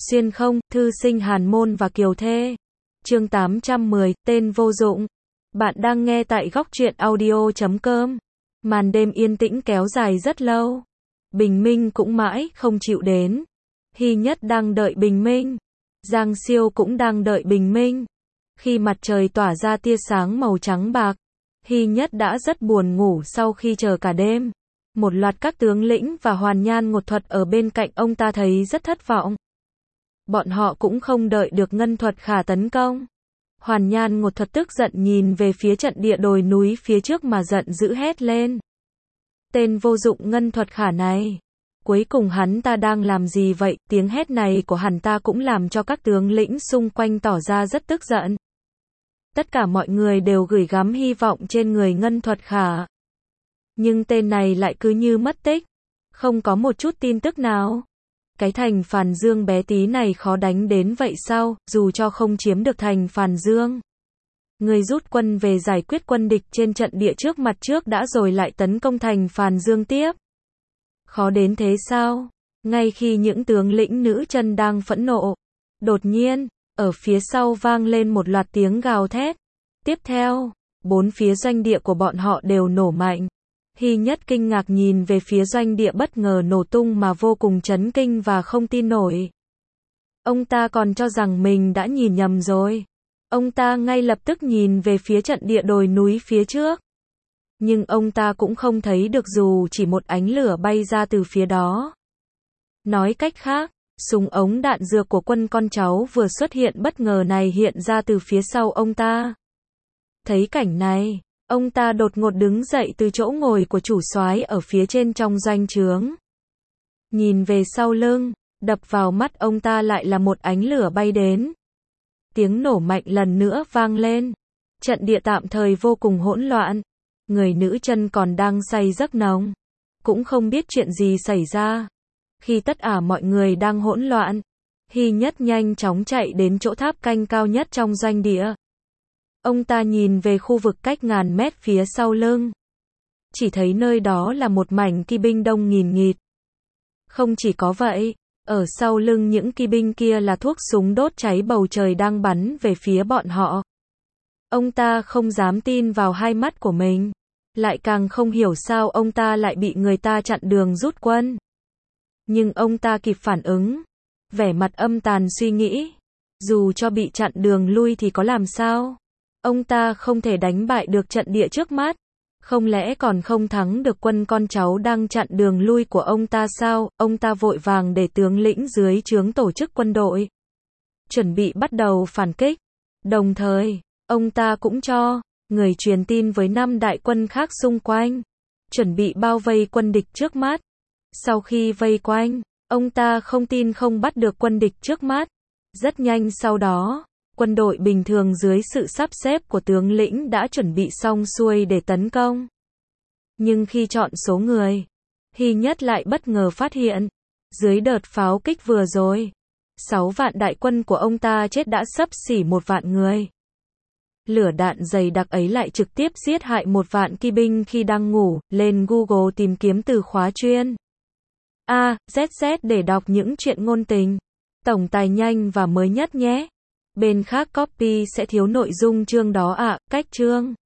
Xuyên không, thư sinh Hàn Môn và Kiều Thê. Chương 810, tên vô dụng. Bạn đang nghe tại góc truyện audio.com. Màn đêm yên tĩnh kéo dài rất lâu. Bình minh cũng mãi không chịu đến. Hy Nhất đang đợi bình minh. Giang Siêu cũng đang đợi bình minh. Khi mặt trời tỏa ra tia sáng màu trắng bạc, Hy Nhất đã rất buồn ngủ sau khi chờ cả đêm. Một loạt các tướng lĩnh và hoàn nhan ngột thuật ở bên cạnh ông ta thấy rất thất vọng. Bọn họ cũng không đợi được Ngân Thuật Khả tấn công. Hoàn nhan ngột thuật tức giận nhìn về phía trận địa đồi núi phía trước mà giận dữ hét lên. Tên vô dụng Ngân Thuật Khả này. Cuối cùng hắn ta đang làm gì vậy? Tiếng hét này của hắn ta cũng làm cho các tướng lĩnh xung quanh tỏ ra rất tức giận. Tất cả mọi người đều gửi gắm hy vọng trên người Ngân Thuật Khả. Nhưng tên này lại cứ như mất tích. Không có một chút tin tức nào. Cái thành Phàn Dương bé tí này khó đánh đến vậy sao? Dù cho không chiếm được thành Phàn Dương, người rút quân về giải quyết quân địch trên trận địa trước mặt trước đã rồi lại tấn công thành Phàn Dương tiếp. Khó đến thế sao? Ngay khi những tướng lĩnh nữ chân đang phẫn nộ, đột nhiên, ở phía sau vang lên một loạt tiếng gào thét. Tiếp theo, bốn phía doanh địa của bọn họ đều nổ mạnh. Hy Nhất kinh ngạc nhìn về phía doanh địa bất ngờ nổ tung mà vô cùng chấn kinh và không tin nổi. Ông ta còn cho rằng mình đã nhìn nhầm rồi. Ông ta ngay lập tức nhìn về phía trận địa đồi núi phía trước. Nhưng ông ta cũng không thấy được dù chỉ một ánh lửa bay ra từ phía đó. Nói cách khác, súng ống đạn dược của quân con cháu vừa xuất hiện bất ngờ này hiện ra từ phía sau ông ta. Thấy cảnh này, ông ta đột ngột đứng dậy từ chỗ ngồi của chủ soái ở phía trên trong doanh trướng. Nhìn về sau lưng, đập vào mắt ông ta lại là một ánh lửa bay đến. Tiếng nổ mạnh lần nữa vang lên. Trận địa tạm thời vô cùng hỗn loạn. Người nữ chân còn đang say giấc nồng. Cũng không biết chuyện gì xảy ra. Khi tất cả mọi người đang hỗn loạn, Hy Nhất nhanh chóng chạy đến chỗ tháp canh cao nhất trong doanh địa. Ông ta nhìn về khu vực cách ngàn mét phía sau lưng. Chỉ thấy nơi đó là một mảnh kỵ binh đông nghìn nghịt. Không chỉ có vậy, ở sau lưng những kỵ binh kia là thuốc súng đốt cháy bầu trời đang bắn về phía bọn họ. Ông ta không dám tin vào hai mắt của mình. Lại càng không hiểu sao ông ta lại bị người ta chặn đường rút quân. Nhưng ông ta kịp phản ứng. Vẻ mặt âm tàn suy nghĩ. Dù cho bị chặn đường lui thì có làm sao? Ông ta không thể đánh bại được trận địa trước mắt. Không lẽ còn không thắng được quân con cháu đang chặn đường lui của ông ta sao? Ông ta vội vàng để tướng lĩnh dưới trướng tổ chức quân đội. Chuẩn bị bắt đầu phản kích. Đồng thời, ông ta cũng cho người truyền tin với 5 đại quân khác xung quanh. Chuẩn bị bao vây quân địch trước mắt. Sau khi vây quanh, ông ta không tin không bắt được quân địch trước mắt. Rất nhanh sau đó, quân đội bình thường dưới sự sắp xếp của tướng lĩnh đã chuẩn bị xong xuôi để tấn công. Nhưng khi chọn số người, Hy Nhất lại bất ngờ phát hiện, dưới đợt pháo kích vừa rồi, 6 vạn đại quân của ông ta chết đã xấp xỉ 1 vạn người. Lửa đạn dày đặc ấy lại trực tiếp giết hại 1 vạn kỵ binh khi đang ngủ. Lên Google tìm kiếm từ khóa chuyên ZZ để đọc những chuyện ngôn tình, tổng tài nhanh và mới nhất nhé. Bên khác copy sẽ thiếu nội dung chương đó ạ. Cách chương